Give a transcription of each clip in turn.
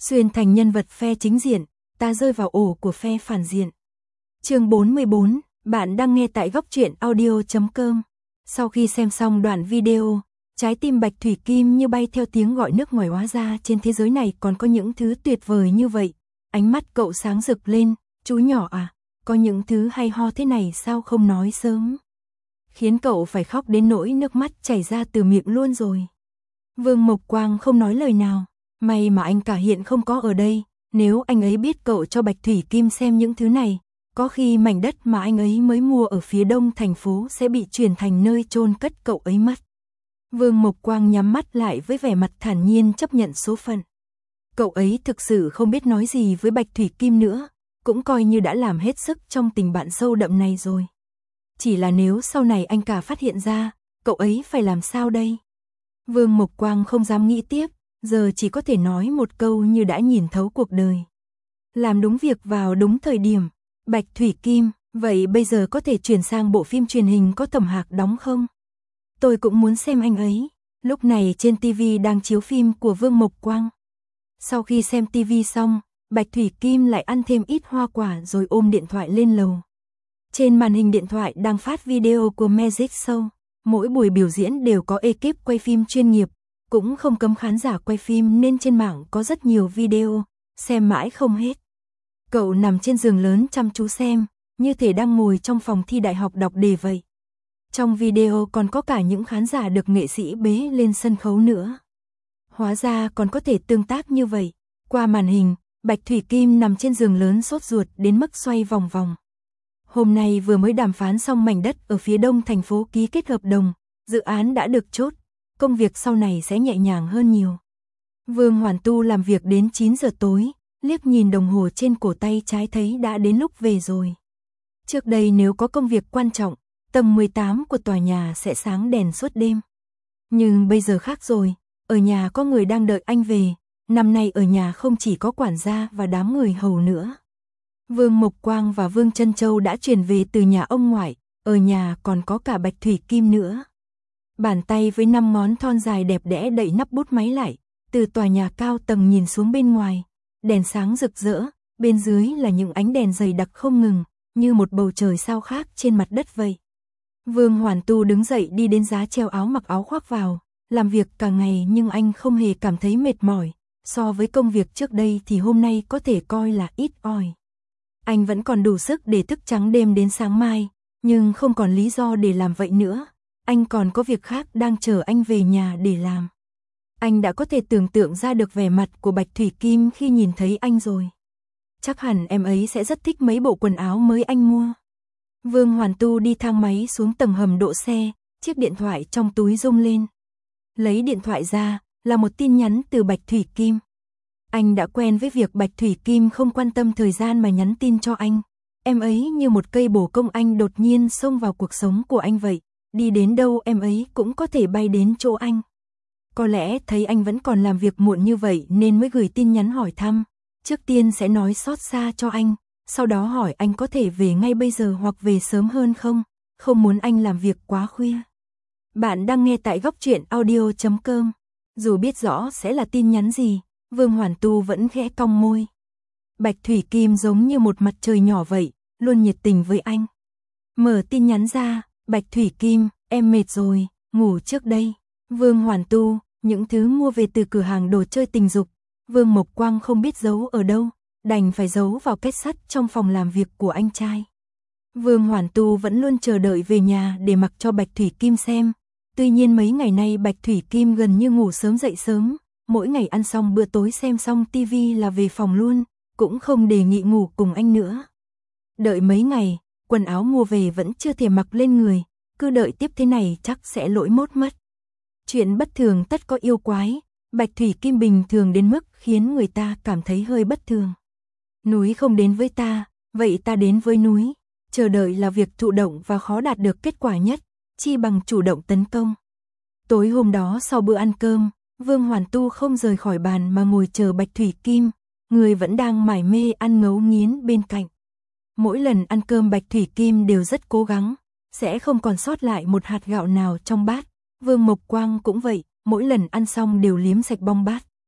Xuyên thành nhân vật phe chính diện, ta rơi vào ổ của phe phản diện. Chương 44, bạn đang nghe tại góc truyện audio.com. Sau khi xem xong đoạn video, trái tim Bạch Thủy Kim như bay theo tiếng gọi nước ngoài, hóa ra trên thế giới này còn có những thứ tuyệt vời như vậy. Ánh mắt cậu sáng rực lên, chú nhỏ à, có những thứ hay ho thế này sao không nói sớm. Khiến cậu phải khóc đến nỗi nước mắt chảy ra từ miệng luôn rồi. Vương Mộc Quang không nói lời nào, may mà anh cả hiện không có ở đây, nếu anh ấy biết cậu cho Bạch Thủy Kim xem những thứ này, có khi mảnh đất mà anh ấy mới mua ở phía đông thành phố sẽ bị chuyển thành nơi chôn cất cậu ấy mất. Vương Mộc Quang nhắm mắt lại với vẻ mặt thản nhiên chấp nhận số phận. Cậu ấy thực sự không biết nói gì với Bạch Thủy Kim nữa, cũng coi như đã làm hết sức trong tình bạn sâu đậm này rồi. Chỉ là nếu sau này anh cả phát hiện ra, cậu ấy phải làm sao đây? Vương Mộc Quang không dám nghĩ tiếp, giờ chỉ có thể nói một câu như đã nhìn thấu cuộc đời. Làm đúng việc vào đúng thời điểm. Bạch Thủy Kim, vậy bây giờ có thể chuyển sang bộ phim truyền hình có Thẩm Hạc đóng không? Tôi cũng muốn xem anh ấy. Lúc này trên TV đang chiếu phim của Vương Mộc Quang. Sau khi xem TV xong, Bạch Thủy Kim lại ăn thêm ít hoa quả rồi ôm điện thoại lên lầu. Trên màn hình điện thoại đang phát video của Magic Show. Mỗi buổi biểu diễn đều có ekip quay phim chuyên nghiệp, cũng không cấm khán giả quay phim nên trên mạng có rất nhiều video, xem mãi không hết. Cậu nằm trên giường lớn chăm chú xem, như thể đang ngồi trong phòng thi đại học đọc đề vậy. Trong video còn có cả những khán giả được nghệ sĩ bế lên sân khấu nữa. Hóa ra còn có thể tương tác như vậy. Qua màn hình, Bạch Thủy Kim nằm trên giường lớn sốt ruột đến mức xoay vòng vòng. Hôm nay vừa mới đàm phán xong mảnh đất ở phía đông thành phố, ký kết hợp đồng, dự án đã được chốt, công việc sau này sẽ nhẹ nhàng hơn nhiều. Vương Hoàn Tu làm việc đến 9 giờ tối, liếc nhìn đồng hồ trên cổ tay trái thấy đã đến lúc về rồi. Trước đây nếu có công việc quan trọng, tầng 18 của tòa nhà sẽ sáng đèn suốt đêm. Nhưng bây giờ khác rồi, ở nhà có người đang đợi anh về, năm nay ở nhà không chỉ có quản gia và đám người hầu nữa. Vương Mộc Quang và Vương Trân Châu đã chuyển về từ nhà ông ngoại, ở nhà còn có cả Bạch Thủy Kim nữa. Bàn tay với 5 ngón thon dài đẹp đẽ đậy nắp bút máy lại, từ tòa nhà cao tầng nhìn xuống bên ngoài, đèn sáng rực rỡ, bên dưới là những ánh đèn dày đặc không ngừng, như một bầu trời sao khác trên mặt đất vậy. Vương Hoàn Tu đứng dậy đi đến giá treo áo, mặc áo khoác vào, làm việc cả ngày nhưng anh không hề cảm thấy mệt mỏi, so với công việc trước đây thì hôm nay có thể coi là ít ỏi. Anh vẫn còn đủ sức để thức trắng đêm đến sáng mai, nhưng không còn lý do để làm vậy nữa. Anh còn có việc khác đang chờ anh về nhà để làm. Anh đã có thể tưởng tượng ra được vẻ mặt của Bạch Thủy Kim khi nhìn thấy anh rồi. Chắc hẳn em ấy sẽ rất thích mấy bộ quần áo mới anh mua. Vương Hoàn Tu đi thang máy xuống tầng hầm đỗ xe, chiếc điện thoại trong túi rung lên. Lấy điện thoại ra, là một tin nhắn từ Bạch Thủy Kim. Anh đã quen với việc Bạch Thủy Kim không quan tâm thời gian mà nhắn tin cho anh. Em ấy như một cây bồ công anh đột nhiên xông vào cuộc sống của anh vậy. Đi đến đâu em ấy cũng có thể bay đến chỗ anh. Có lẽ thấy anh vẫn còn làm việc muộn như vậy nên mới gửi tin nhắn hỏi thăm. Trước tiên sẽ nói xót xa cho anh, sau đó hỏi anh có thể về ngay bây giờ hoặc về sớm hơn không, không muốn anh làm việc quá khuya. Bạn đang nghe tại góc truyện audio.com. Dù biết rõ sẽ là tin nhắn gì, Vương Hoàn Tu vẫn khẽ cong môi. Bạch Thủy Kim giống như một mặt trời nhỏ vậy, luôn nhiệt tình với anh. Mở tin nhắn ra, Bạch Thủy Kim, em mệt rồi, ngủ trước đây. Vương Hoàn Tu, những thứ mua về từ cửa hàng đồ chơi tình dục. Vương Mộc Quang không biết giấu ở đâu, đành phải giấu vào két sắt trong phòng làm việc của anh trai. Vương Hoàn Tu vẫn luôn chờ đợi về nhà để mặc cho Bạch Thủy Kim xem. Tuy nhiên mấy ngày nay Bạch Thủy Kim gần như ngủ sớm dậy sớm, mỗi ngày ăn xong bữa tối xem xong tivi là về phòng luôn, cũng không đề nghị ngủ cùng anh nữa. Đợi mấy ngày, quần áo mua về vẫn chưa thể mặc lên người, cứ đợi tiếp thế này chắc sẽ lỗi mốt mất. Chuyện bất thường tất có yêu quái, Bạch Thủy Kim bình thường đến mức khiến người ta cảm thấy hơi bất thường. Núi không đến với ta, vậy ta đến với núi. Chờ đợi là việc thụ động và khó đạt được kết quả nhất, chi bằng chủ động tấn công. Tối hôm đó sau bữa ăn cơm, Vương Hoàn Tu không rời khỏi bàn mà ngồi chờ Bạch Thủy Kim, người vẫn đang mải mê ăn ngấu nghiến bên cạnh. Mỗi lần ăn cơm Bạch Thủy Kim đều rất cố gắng, sẽ không còn sót lại một hạt gạo nào trong bát. Vương Mộc Quang cũng vậy, mỗi lần ăn xong đều liếm sạch bong bát.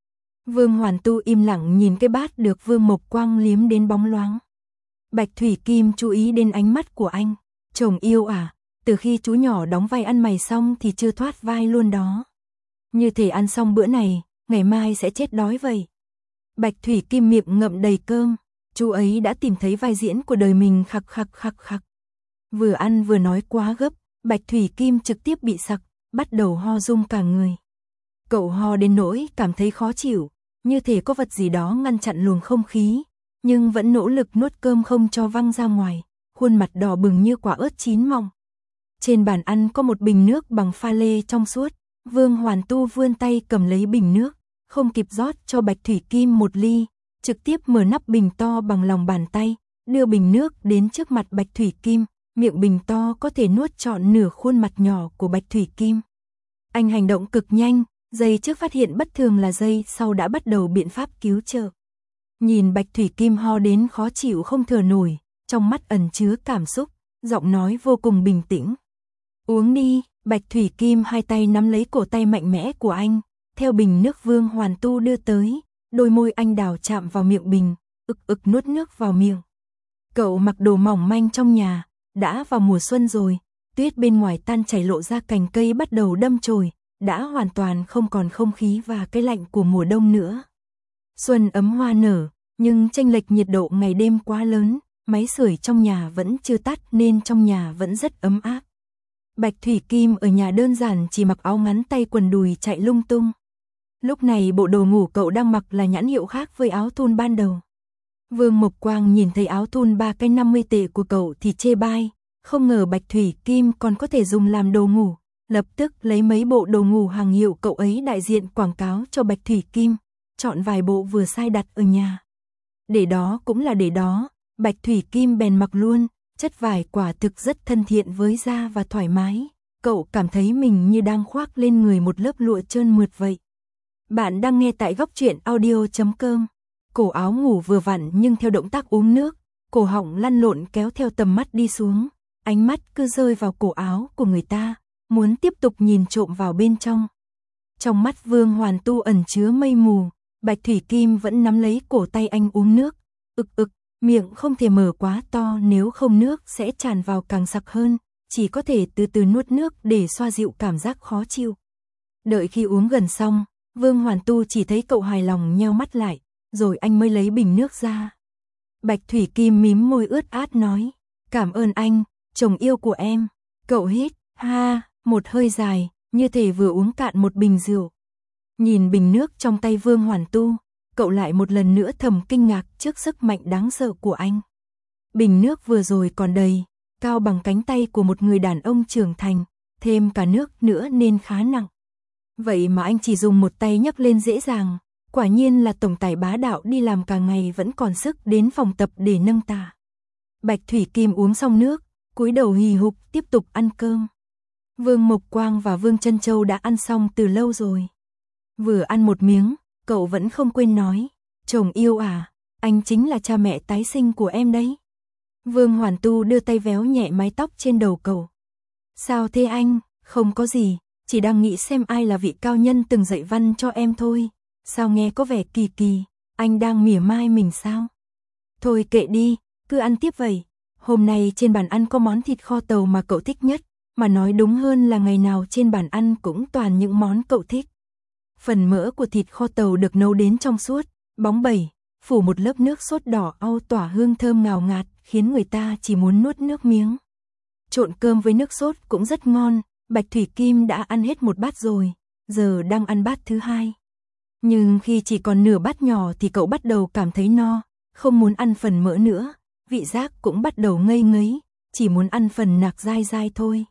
Vương Hoàn Tu im lặng nhìn cái bát được Vương Mộc Quang liếm đến bóng loáng. Bạch Thủy Kim chú ý đến ánh mắt của anh. Chồng yêu à, từ khi chú nhỏ đóng vai ăn mày xong thì chưa thoát vai luôn đó. Như thể ăn xong bữa này, ngày mai sẽ chết đói vậy. Bạch Thủy Kim miệng ngậm đầy cơm, chú ấy đã tìm thấy vai diễn của đời mình khặc khặc khặc khặc. Vừa ăn vừa nói quá gấp, Bạch Thủy Kim trực tiếp bị sặc, bắt đầu ho rung cả người. Cậu ho đến nỗi cảm thấy khó chịu, như thể có vật gì đó ngăn chặn luồng không khí, nhưng vẫn nỗ lực nuốt cơm không cho văng ra ngoài, khuôn mặt đỏ bừng như quả ớt chín mọng. Trên bàn ăn có một bình nước bằng pha lê trong suốt, Vương Hoàn Tu vươn tay cầm lấy bình nước, không kịp rót cho Bạch Thủy Kim một ly, trực tiếp mở nắp bình to bằng lòng bàn tay, đưa bình nước đến trước mặt Bạch Thủy Kim, miệng bình to có thể nuốt trọn nửa khuôn mặt nhỏ của Bạch Thủy Kim. Anh hành động cực nhanh, giây trước phát hiện bất thường là giây sau đã bắt đầu biện pháp cứu trợ. Nhìn Bạch Thủy Kim ho đến khó chịu không thở nổi, trong mắt ẩn chứa cảm xúc, giọng nói vô cùng bình tĩnh. Uống đi, Bạch Thủy Kim hai tay nắm lấy cổ tay mạnh mẽ của anh, theo bình nước Vương Hoàn Tu đưa tới, đôi môi anh đào chạm vào miệng bình, ực ực nuốt nước vào miệng. Cậu mặc đồ mỏng manh trong nhà, đã vào mùa xuân rồi, tuyết bên ngoài tan chảy lộ ra cành cây bắt đầu đâm chồi, đã hoàn toàn không còn không khí và cái lạnh của mùa đông nữa. Xuân ấm hoa nở, nhưng chênh lệch nhiệt độ ngày đêm quá lớn, máy sưởi trong nhà vẫn chưa tắt nên trong nhà vẫn rất ấm áp. Bạch Thủy Kim ở nhà đơn giản chỉ mặc áo ngắn tay quần đùi chạy lung tung. Lúc này bộ đồ ngủ cậu đang mặc là nhãn hiệu khác với áo thun ban đầu. Vương Mộc Quang nhìn thấy áo thun 3 cái 50 tệ của cậu thì chê bai, không ngờ Bạch Thủy Kim còn có thể dùng làm đồ ngủ, lập tức lấy mấy bộ đồ ngủ hàng hiệu cậu ấy đại diện quảng cáo cho Bạch Thủy Kim, chọn vài bộ vừa sai đặt ở nhà. Để đó cũng là để đó, Bạch Thủy Kim bèn mặc luôn, chất vải quả thực rất thân thiện với da và thoải mái, cậu cảm thấy mình như đang khoác lên người một lớp lụa trơn mượt vậy. Bạn đang nghe tại góc truyện audio.com. Cổ áo ngủ vừa vặn nhưng theo động tác uống nước, cổ họng lăn lộn kéo theo tầm mắt đi xuống, ánh mắt cứ rơi vào cổ áo của người ta, muốn tiếp tục nhìn trộm vào bên trong. Trong mắt Vương Hoàn Tu ẩn chứa mây mù, Bạch Thủy Kim vẫn nắm lấy cổ tay anh uống nước, ực ực, miệng không thể mở quá to nếu không nước sẽ tràn vào càng sặc hơn, chỉ có thể từ từ nuốt nước để xoa dịu cảm giác khó chịu. Đợi khi uống gần xong, Vương Hoàn Tu chỉ thấy cậu hài lòng nheo mắt lại, rồi anh mới lấy bình nước ra. Bạch Thủy Kim mím môi ướt át nói, cảm ơn anh, chồng yêu của em. Cậu hít, ha, một hơi dài, như thể vừa uống cạn một bình rượu. Nhìn bình nước trong tay Vương Hoàn Tu, cậu lại một lần nữa thầm kinh ngạc trước sức mạnh đáng sợ của anh. Bình nước vừa rồi còn đầy, cao bằng cánh tay của một người đàn ông trưởng thành, thêm cả nước nữa nên khá nặng. Vậy mà anh chỉ dùng một tay nhấc lên dễ dàng, quả nhiên là tổng tài bá đạo đi làm cả ngày vẫn còn sức đến phòng tập để nâng tạ. Bạch Thủy Kim uống xong nước, cúi đầu hì hục tiếp tục ăn cơm. Vương Mộc Quang và Vương Trân Châu đã ăn xong từ lâu rồi. Vừa ăn một miếng, cậu vẫn không quên nói, chồng yêu à, anh chính là cha mẹ tái sinh của em đấy. Vương Hoàn Tu đưa tay véo nhẹ mái tóc trên đầu cậu. Sao thế anh, không có gì, chỉ đang nghĩ xem ai là vị cao nhân từng dạy văn cho em thôi. Sao nghe có vẻ kỳ kỳ, anh đang mỉa mai mình sao? Thôi kệ đi, cứ ăn tiếp vậy. Hôm nay trên bàn ăn có món thịt kho tàu mà cậu thích nhất, mà nói đúng hơn là ngày nào trên bàn ăn cũng toàn những món cậu thích. Phần mỡ của thịt kho tàu được nấu đến trong suốt, bóng bẩy, phủ một lớp nước sốt đỏ au tỏa hương thơm ngào ngạt, khiến người ta chỉ muốn nuốt nước miếng. Trộn cơm với nước sốt cũng rất ngon, Bạch Thủy Kim đã ăn hết một bát rồi, giờ đang ăn bát thứ hai. Nhưng khi chỉ còn nửa bát nhỏ thì cậu bắt đầu cảm thấy no, không muốn ăn phần mỡ nữa, vị giác cũng bắt đầu ngây ngấy, chỉ muốn ăn phần nạc dai dai thôi.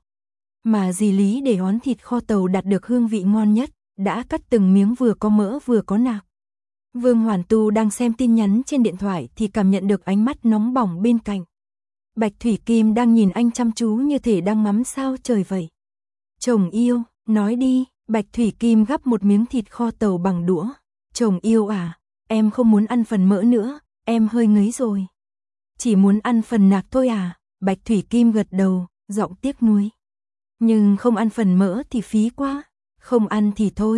Mà dì Lý để món thịt kho tàu đạt được hương vị ngon nhất, đã cắt từng miếng vừa có mỡ vừa có nạc. Vương Hoàn Tu đang xem tin nhắn trên điện thoại thì cảm nhận được ánh mắt nóng bỏng bên cạnh. Bạch Thủy Kim đang nhìn anh chăm chú như thể đang ngắm sao trời vậy. Chồng yêu, nói đi. Bạch Thủy Kim gắp một miếng thịt kho tàu bằng đũa. Chồng yêu à, em không muốn ăn phần mỡ nữa, em hơi ngấy rồi. Chỉ muốn ăn phần nạc thôi à? Bạch Thủy Kim gật đầu, giọng tiếc nuối. Nhưng không ăn phần mỡ thì phí quá, không ăn thì thôi,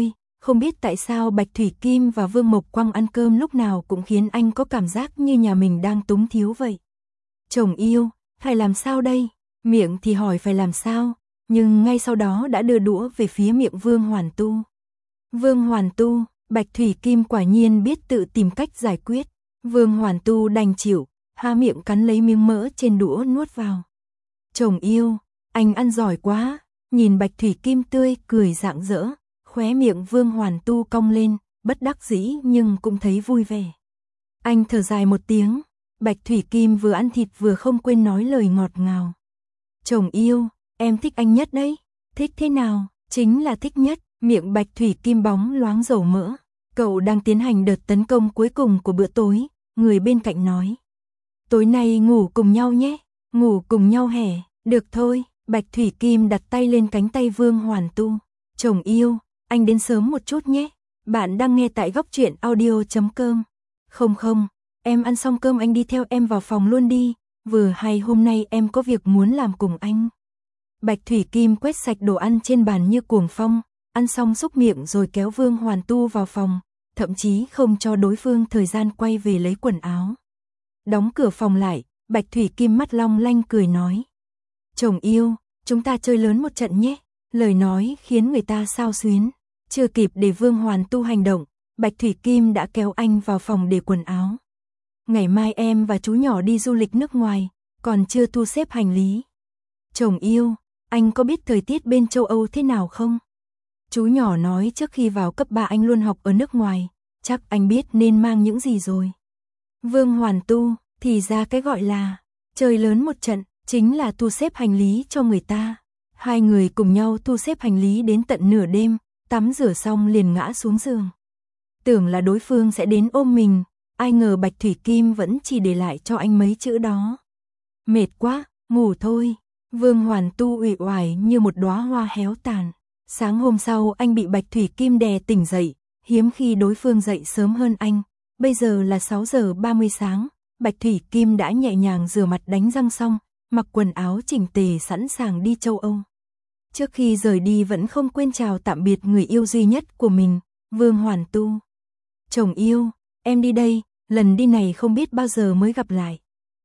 Không biết tại sao Bạch Thủy Kim và Vương Mộc Quang ăn cơm lúc nào cũng khiến anh có cảm giác như nhà mình đang túng thiếu vậy. Chồng yêu, phải làm sao đây? Miệng thì hỏi phải làm sao, nhưng ngay sau đó đã đưa đũa về phía miệng Vương Hoàn Tu. Vương Hoàn Tu, Bạch Thủy Kim quả nhiên biết tự tìm cách giải quyết. Vương Hoàn Tu đành chịu, há miệng cắn lấy miếng mỡ trên đũa nuốt vào. Chồng yêu, anh ăn giỏi quá. Nhìn Bạch Thủy Kim tươi cười rạng rỡ, khóe miệng Vương Hoàn Tu cong lên, bất đắc dĩ nhưng cũng thấy vui vẻ. Anh thở dài một tiếng, Bạch Thủy Kim vừa ăn thịt vừa không quên nói lời ngọt ngào. Chồng yêu, em thích anh nhất đấy. Thích thế nào? Chính là thích nhất. Miệng Bạch Thủy Kim bóng loáng dầu mỡ. Cậu đang tiến hành đợt tấn công cuối cùng của bữa tối, người bên cạnh nói. Tối nay ngủ cùng nhau nhé. Ngủ cùng nhau hẻ, được thôi. Bạch Thủy Kim đặt tay lên cánh tay Vương Hoàn Tu. Chồng yêu, anh đến sớm một chút nhé. Bạn đang nghe tại góc truyện audio.com. Không, em ăn xong cơm anh đi theo em vào phòng luôn đi. Vừa hay hôm nay em có việc muốn làm cùng anh. Bạch Thủy Kim quét sạch đồ ăn trên bàn như cuồng phong, ăn xong xúc miệng rồi kéo Vương Hoàn Tu vào phòng, thậm chí không cho đối phương thời gian quay về lấy quần áo. Đóng cửa phòng lại, Bạch Thủy Kim mắt long lanh cười nói. Chồng yêu, chúng ta chơi lớn một trận nhé. Lời nói khiến người ta xao xuyến. Chưa kịp để Vương Hoàn Tu hành động, Bạch Thủy Kim đã kéo anh vào phòng để quần áo. Ngày mai em và chú nhỏ đi du lịch nước ngoài, còn chưa thu xếp hành lý. Chồng yêu, anh có biết thời tiết bên châu Âu thế nào không? Chú nhỏ nói trước khi vào cấp 3 anh luôn học ở nước ngoài, chắc anh biết nên mang những gì rồi. Vương Hoàn Tu, thì ra cái gọi là chơi lớn một trận, chính là thu xếp hành lý cho người ta. Hai người cùng nhau thu xếp hành lý đến tận nửa đêm, tắm rửa xong liền ngã xuống giường. Tưởng là đối phương sẽ đến ôm mình, ai ngờ Bạch Thủy Kim vẫn chỉ để lại cho anh mấy chữ đó. Mệt quá, ngủ thôi. Vương Hoàn Tu uể oải như một đóa hoa héo tàn. Sáng hôm sau anh bị Bạch Thủy Kim đè tỉnh dậy, hiếm khi đối phương dậy sớm hơn anh. Bây giờ là 6 giờ 30 sáng, Bạch Thủy Kim đã nhẹ nhàng rửa mặt đánh răng xong, mặc quần áo chỉnh tề sẵn sàng đi châu Âu. Trước khi rời đi vẫn không quên chào tạm biệt người yêu duy nhất của mình, Vương Hoàn Tu. Chồng yêu, em đi đây, lần đi này không biết bao giờ mới gặp lại.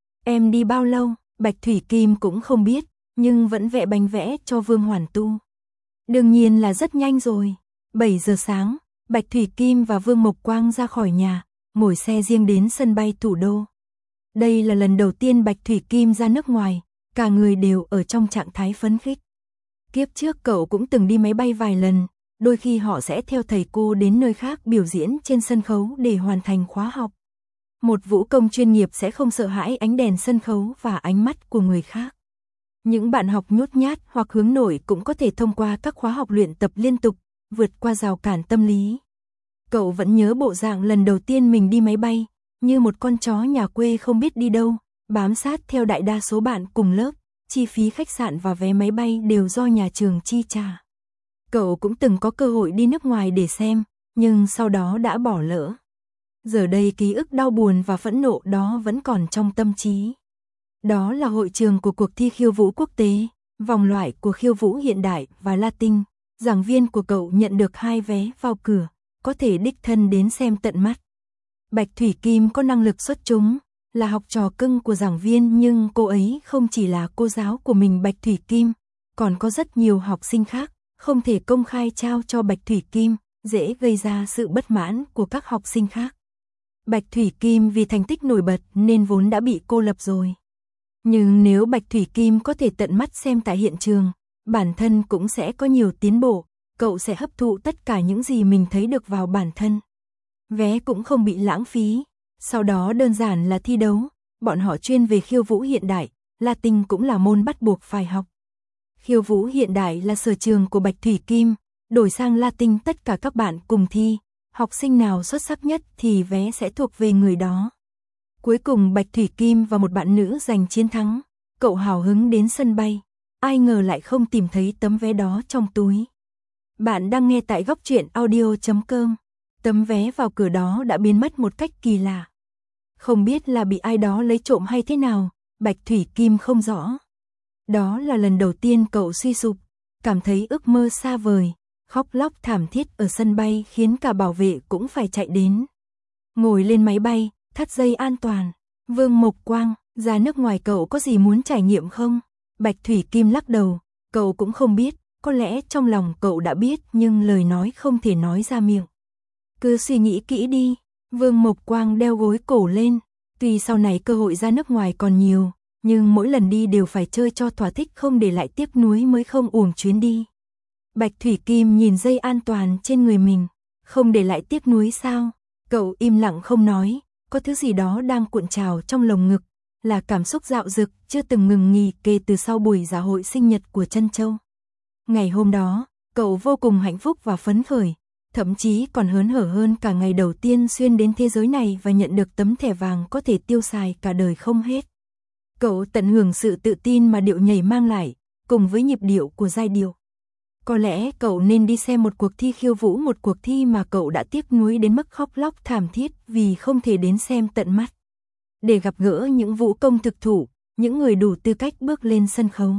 Em đi bao lâu, Bạch Thủy Kim cũng không biết, nhưng vẫn vẽ bánh vẽ cho Vương Hoàn Tu. Đương nhiên là rất nhanh rồi. 7 giờ sáng, Bạch Thủy Kim và Vương Mộc Quang ra khỏi nhà, ngồi xe riêng đến sân bay thủ đô. Đây là lần đầu tiên Bạch Thủy Kim ra nước ngoài, cả người đều ở trong trạng thái phấn khích. Kiếp trước cậu cũng từng đi máy bay vài lần, đôi khi họ sẽ theo thầy cô đến nơi khác biểu diễn trên sân khấu để hoàn thành khóa học. Một vũ công chuyên nghiệp sẽ không sợ hãi ánh đèn sân khấu và ánh mắt của người khác. Những bạn học nhút nhát hoặc hướng nội cũng có thể thông qua các khóa học luyện tập liên tục, vượt qua rào cản tâm lý. Cậu vẫn nhớ bộ dạng lần đầu tiên mình đi máy bay, như một con chó nhà quê không biết đi đâu, bám sát theo đại đa số bạn cùng lớp, chi phí khách sạn và vé máy bay đều do nhà trường chi trả. Cậu cũng từng có cơ hội đi nước ngoài để xem, nhưng sau đó đã bỏ lỡ. Giờ đây ký ức đau buồn và phẫn nộ đó vẫn còn trong tâm trí. Đó là hội trường của cuộc thi khiêu vũ quốc tế, vòng loại của khiêu vũ hiện đại và Latin. Giảng viên của cậu nhận được 2 vé vào cửa, có thể đích thân đến xem tận mắt. Bạch Thủy Kim có năng lực xuất chúng, là học trò cưng của giảng viên, nhưng cô ấy không chỉ là cô giáo của mình Bạch Thủy Kim, còn có rất nhiều học sinh khác, không thể công khai trao cho Bạch Thủy Kim, dễ gây ra sự bất mãn của các học sinh khác. Bạch Thủy Kim vì thành tích nổi bật nên vốn đã bị cô lập rồi. Nhưng nếu Bạch Thủy Kim có thể tận mắt xem tại hiện trường, bản thân cũng sẽ có nhiều tiến bộ, cậu sẽ hấp thụ tất cả những gì mình thấy được vào bản thân. Vé cũng không bị lãng phí, sau đó đơn giản là thi đấu, bọn họ chuyên về khiêu vũ hiện đại, Latin cũng là môn bắt buộc phải học. Khiêu vũ hiện đại là sở trường của Bạch Thủy Kim, đổi sang Latin tất cả các bạn cùng thi, học sinh nào xuất sắc nhất thì vé sẽ thuộc về người đó. Cuối cùng Bạch Thủy Kim và một bạn nữ giành chiến thắng, cậu hào hứng đến sân bay, ai ngờ lại không tìm thấy tấm vé đó trong túi. Bạn đang nghe tại góc truyện audio.com, tấm vé vào cửa đó đã biến mất một cách kỳ lạ. Không biết là bị ai đó lấy trộm hay thế nào, Bạch Thủy Kim không rõ. Đó là lần đầu tiên cậu suy sụp, cảm thấy ước mơ xa vời, khóc lóc thảm thiết ở sân bay khiến cả bảo vệ cũng phải chạy đến. Ngồi lên máy bay, thắt dây an toàn. Vương Mộc Quang, ra nước ngoài cậu có gì muốn trải nghiệm không? Bạch Thủy Kim lắc đầu, cậu cũng không biết, có lẽ trong lòng cậu đã biết nhưng lời nói không thể nói ra miệng. Cứ suy nghĩ kỹ đi. Vương Mộc Quang đeo gối cổ lên, tuy sau này cơ hội ra nước ngoài còn nhiều, nhưng mỗi lần đi đều phải chơi cho thỏa thích, không để lại tiếc nuối mới không uổng chuyến đi. Bạch Thủy Kim nhìn dây an toàn trên người mình, không để lại tiếc nuối sao? Cậu im lặng không nói, có thứ gì đó đang cuộn trào trong lồng ngực, là cảm xúc dạo dực chưa từng ngừng nghỉ kể từ sau buổi dạ hội sinh nhật của Trân Châu. Ngày hôm đó, cậu vô cùng hạnh phúc và phấn khởi, thậm chí còn hớn hở hơn cả ngày đầu tiên xuyên đến thế giới này và nhận được tấm thẻ vàng có thể tiêu xài cả đời không hết. Cậu tận hưởng sự tự tin mà điệu nhảy mang lại, cùng với nhịp điệu của giai điệu. Có lẽ cậu nên đi xem một cuộc thi khiêu vũ, một cuộc thi mà cậu đã tiếc nuối đến mức khóc lóc thảm thiết vì không thể đến xem tận mắt. Để gặp gỡ những vũ công thực thụ, những người đủ tư cách bước lên sân khấu.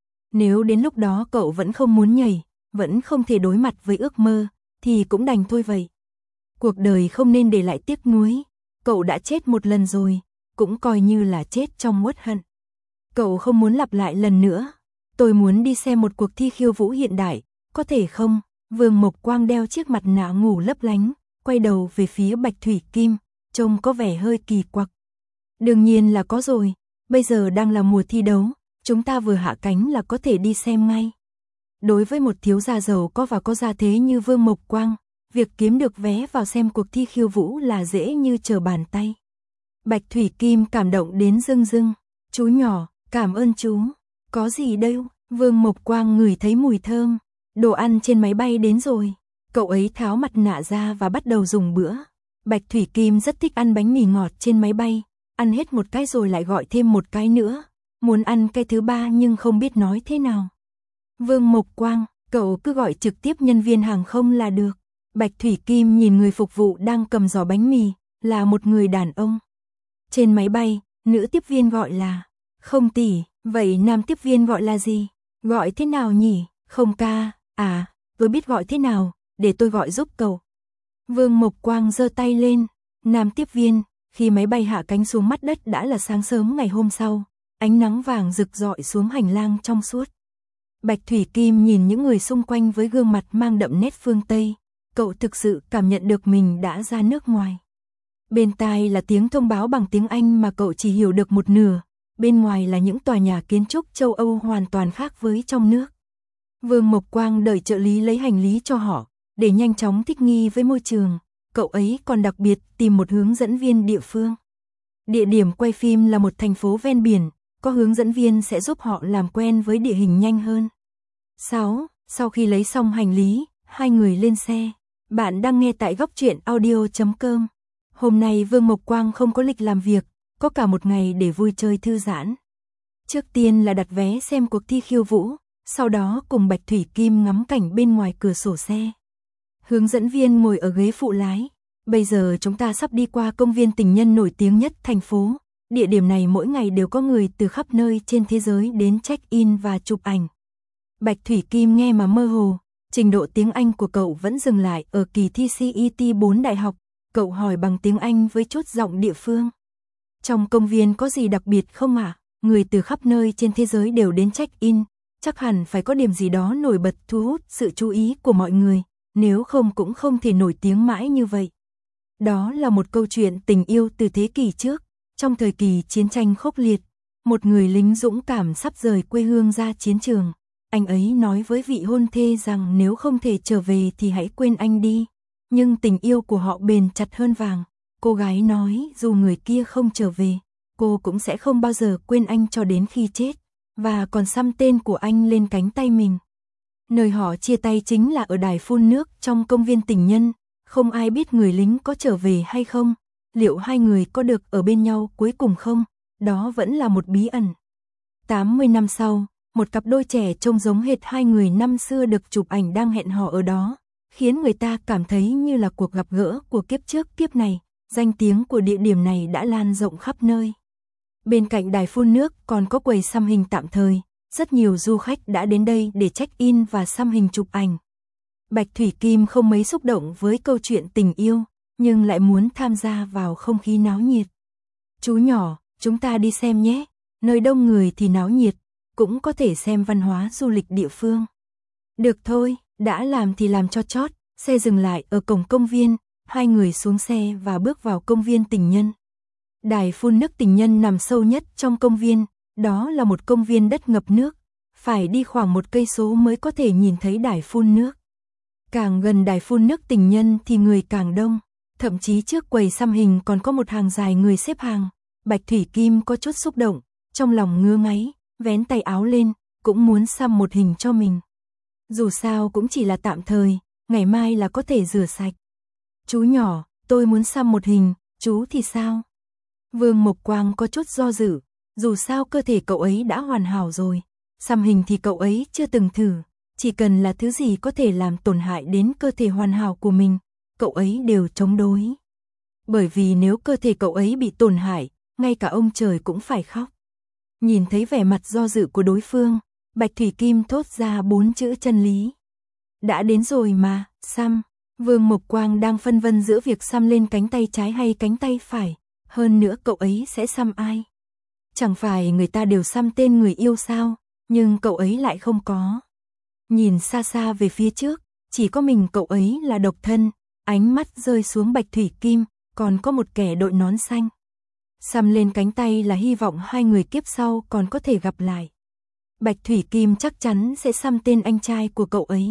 Nếu đến lúc đó cậu vẫn không muốn nhảy, vẫn không thể đối mặt với ước mơ, thì cũng đành thôi vậy. Cuộc đời không nên để lại tiếc nuối, cậu đã chết một lần rồi, cũng coi như là chết trong uất hận. Cậu không muốn lặp lại lần nữa. Tôi muốn đi xem một cuộc thi khiêu vũ hiện đại, có thể không? Vương Mộc Quang đeo chiếc mặt nạ ngủ lấp lánh, quay đầu về phía Bạch Thủy Kim, trông có vẻ hơi kỳ quặc. Đương nhiên là có rồi, bây giờ đang là mùa thi đấu, chúng ta vừa hạ cánh là có thể đi xem ngay. Đối với một thiếu gia giàu có và có gia thế như Vương Mộc Quang, việc kiếm được vé vào xem cuộc thi khiêu vũ là dễ như trở bàn tay. Bạch Thủy Kim cảm động đến rưng rưng. Chú nhỏ, cảm ơn chú. Có gì đâu, Vương Mộc Quang ngửi thấy mùi thơm. Đồ ăn trên máy bay đến rồi. Cậu ấy tháo mặt nạ ra và bắt đầu dùng bữa. Bạch Thủy Kim rất thích ăn bánh mì ngọt trên máy bay. Ăn hết một cái rồi lại gọi thêm một cái nữa. Muốn ăn cái thứ ba nhưng không biết nói thế nào. Vương Mộc Quang, cậu cứ gọi trực tiếp nhân viên hàng không là được. Bạch Thủy Kim nhìn người phục vụ đang cầm giỏ bánh mì, là một người đàn ông. Trên máy bay, nữ tiếp viên gọi là Không tỷ, vậy nam tiếp viên gọi là gì? Gọi thế nào nhỉ? Không ca, à, tôi biết gọi thế nào, để tôi gọi giúp cậu. Vương Mộc Quang giơ tay lên, nam tiếp viên, khi máy bay hạ cánh xuống mặt đất đã là sáng sớm ngày hôm sau, ánh nắng vàng rực rọi xuống hành lang trong suốt. Bạch Thủy Kim nhìn những người xung quanh với gương mặt mang đậm nét phương Tây, cậu thực sự cảm nhận được mình đã ra nước ngoài. Bên tai là tiếng thông báo bằng tiếng Anh mà cậu chỉ hiểu được một nửa, bên ngoài là những tòa nhà kiến trúc châu Âu hoàn toàn khác với trong nước. Vương Mộc Quang đợi trợ lý lấy hành lý cho họ, để nhanh chóng thích nghi với môi trường, cậu ấy còn đặc biệt tìm một hướng dẫn viên địa phương. Địa điểm quay phim là một thành phố ven biển, có hướng dẫn viên sẽ giúp họ làm quen với địa hình nhanh hơn. 6. Sau khi lấy xong hành lý, hai người lên xe. Bạn đang nghe tại góc truyện audio.com. Hôm nay Vương Mộc Quang không có lịch làm việc, có cả một ngày để vui chơi thư giãn. Trước tiên là đặt vé xem cuộc thi khiêu vũ, sau đó cùng Bạch Thủy Kim ngắm cảnh bên ngoài cửa sổ xe. Hướng dẫn viên ngồi ở ghế phụ lái. Bây giờ chúng ta sắp đi qua công viên tình nhân nổi tiếng nhất thành phố. Địa điểm này mỗi ngày đều có người từ khắp nơi trên thế giới đến check-in và chụp ảnh. Bạch Thủy Kim nghe mà mơ hồ, trình độ tiếng Anh của cậu vẫn dừng lại ở kỳ thi CET 4 đại học. Cậu hỏi bằng tiếng Anh với chút giọng địa phương. Trong công viên có gì đặc biệt không ạ? Người từ khắp nơi trên thế giới đều đến check-in, chắc hẳn phải có điểm gì đó nổi bật thu hút sự chú ý của mọi người, nếu không cũng không thể nổi tiếng mãi như vậy. Đó là một câu chuyện tình yêu từ thế kỷ trước, trong thời kỳ chiến tranh khốc liệt, một người lính dũng cảm sắp rời quê hương ra chiến trường. Anh ấy nói với vị hôn thê rằng nếu không thể trở về thì hãy quên anh đi. Nhưng tình yêu của họ bền chặt hơn vàng. Cô gái nói dù người kia không trở về, cô cũng sẽ không bao giờ quên anh cho đến khi chết, và còn xăm tên của anh lên cánh tay mình. Nơi họ chia tay chính là ở đài phun nước trong công viên tình nhân. Không ai biết người lính có trở về hay không, liệu hai người có được ở bên nhau cuối cùng không, đó vẫn là một bí ẩn. 80 năm sau, một cặp đôi trẻ trông giống hệt hai người năm xưa được chụp ảnh đang hẹn hò ở đó, khiến người ta cảm thấy như là cuộc gặp gỡ của kiếp trước kiếp này. Danh tiếng của địa điểm này đã lan rộng khắp nơi. Bên cạnh đài phun nước còn có quầy xăm hình tạm thời, rất nhiều du khách đã đến đây để check-in và xăm hình chụp ảnh. Bạch Thủy Kim không mấy xúc động với câu chuyện tình yêu, nhưng lại muốn tham gia vào không khí náo nhiệt. Chú nhỏ, chúng ta đi xem nhé, nơi đông người thì náo nhiệt, cũng có thể xem văn hóa du lịch địa phương. Được thôi, đã làm thì làm cho chót, xe dừng lại ở cổng công viên, hai người xuống xe và bước vào công viên tình nhân. Đài phun nước tình nhân nằm sâu nhất trong công viên, đó là một công viên đất ngập nước, phải đi khoảng 1 cây số mới có thể nhìn thấy đài phun nước. Càng gần đài phun nước tình nhân thì người càng đông, thậm chí trước quầy xăm hình còn có một hàng dài người xếp hàng. Bạch Thủy Kim có chút xúc động, trong lòng ngứa ngáy, vén tay áo lên, cũng muốn xăm một hình cho mình. Dù sao cũng chỉ là tạm thời, ngày mai là có thể rửa sạch. Chú nhỏ, tôi muốn xăm một hình, chú thì sao? Vương Mộc Quang có chút do dự, dù sao cơ thể cậu ấy đã hoàn hảo rồi, xăm hình thì cậu ấy chưa từng thử, chỉ cần là thứ gì có thể làm tổn hại đến cơ thể hoàn hảo của mình, cậu ấy đều chống đối. Bởi vì nếu cơ thể cậu ấy bị tổn hại, ngay cả ông trời cũng phải khóc. Nhìn thấy vẻ mặt do dự của đối phương, Bạch Thủy Kim thốt ra 4 chữ chân lý. Đã đến rồi mà, xăm. Vương Mộc Quang đang phân vân giữa việc xăm lên cánh tay trái hay cánh tay phải, hơn nữa cậu ấy sẽ xăm ai? Chẳng phải người ta đều xăm tên người yêu sao, nhưng cậu ấy lại không có. Nhìn xa xa về phía trước, chỉ có mình cậu ấy là độc thân, ánh mắt rơi xuống Bạch Thủy Kim, còn có một kẻ đội nón xanh. Xăm lên cánh tay là hy vọng hai người kiếp sau còn có thể gặp lại. Bạch Thủy Kim chắc chắn sẽ xăm tên anh trai của cậu ấy.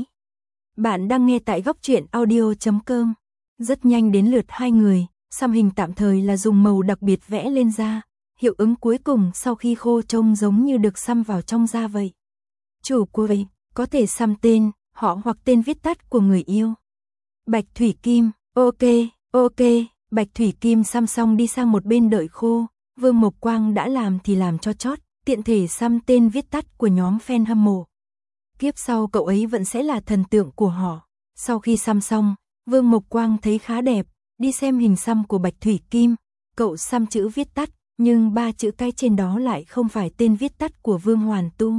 Bạn đang nghe tại góc truyện audio.com. Rất nhanh đến lượt hai người, xăm hình tạm thời là dùng màu đặc biệt vẽ lên da, hiệu ứng cuối cùng sau khi khô trông giống như được xăm vào trong da vậy. Chủ của vậy, có thể xăm tên, họ hoặc tên viết tắt của người yêu. Bạch Thủy Kim, ok. Bạch Thủy Kim xăm xong đi sang một bên đợi khô, Vương Mộc Quang đã làm thì làm cho chót, tiện thể xăm tên viết tắt của nhóm fan hâm mộ. Kiếp sau cậu ấy vẫn sẽ là thần tượng của họ. Sau khi xăm xong, Vương Mộc Quang thấy khá đẹp, đi xem hình xăm của Bạch Thủy Kim, cậu xăm chữ viết tắt, nhưng 3 chữ cái trên đó lại không phải tên viết tắt của Vương Hoàn Tu.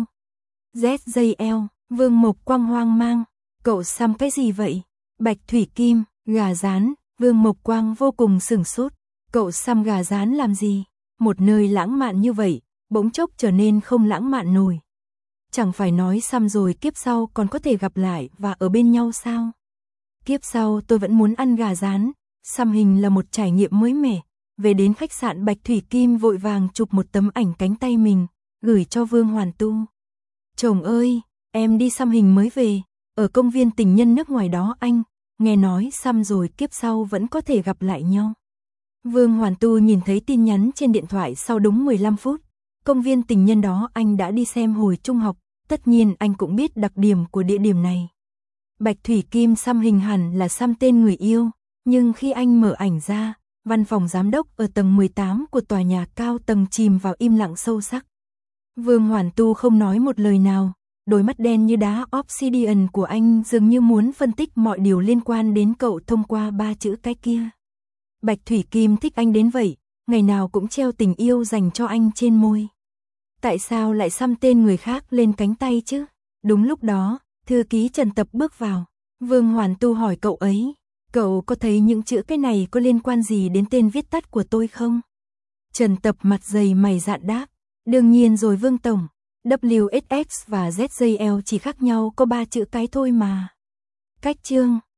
ZJL, Vương Mộc Quang hoang mang, cậu xăm cái gì vậy? Bạch Thủy Kim, gà rán. Vương Mộc Quang vô cùng sửng sốt, cậu xăm gà rán làm gì? Một nơi lãng mạn như vậy, bỗng chốc trở nên không lãng mạn nổi. Chẳng phải nói xăm rồi kiếp sau còn có thể gặp lại và ở bên nhau sao? Kiếp sau tôi vẫn muốn ăn gà rán, xăm hình là một trải nghiệm mới mẻ. Về đến khách sạn Bạch Thủy Kim vội vàng chụp một tấm ảnh cánh tay mình, gửi cho Vương Hoàn Tu. Chồng ơi, em đi xăm hình mới về, ở công viên tình nhân nước ngoài đó anh. Nghe nói xăm rồi kiếp sau vẫn có thể gặp lại nhau. Vương Hoàn Tu nhìn thấy tin nhắn trên điện thoại sau đúng 15 phút. Công viên tình nhân đó anh đã đi xem hồi trung học, tất nhiên anh cũng biết đặc điểm của địa điểm này. Bạch Thủy Kim xăm hình hẳn là xăm tên người yêu, nhưng khi anh mở ảnh ra, văn phòng giám đốc ở tầng 18 của tòa nhà cao tầng chìm vào im lặng sâu sắc. Vương Hoàn Tu không nói một lời nào. Đôi mắt đen như đá obsidian của anh dường như muốn phân tích mọi điều liên quan đến cậu thông qua 3 chữ cái kia. Bạch Thủy Kim thích anh đến vậy, ngày nào cũng treo tình yêu dành cho anh trên môi. Tại sao lại xăm tên người khác lên cánh tay chứ? Đúng lúc đó, thư ký Trần Tập bước vào. Vương Hoàn Tu hỏi cậu ấy, cậu có thấy những chữ cái này có liên quan gì đến tên viết tắt của tôi không? Trần Tập mặt dày mày dạn đáp, đương nhiên rồi Vương Tổng. WSX và ZJL chỉ khác nhau có 3 chữ cái thôi mà. Cách chương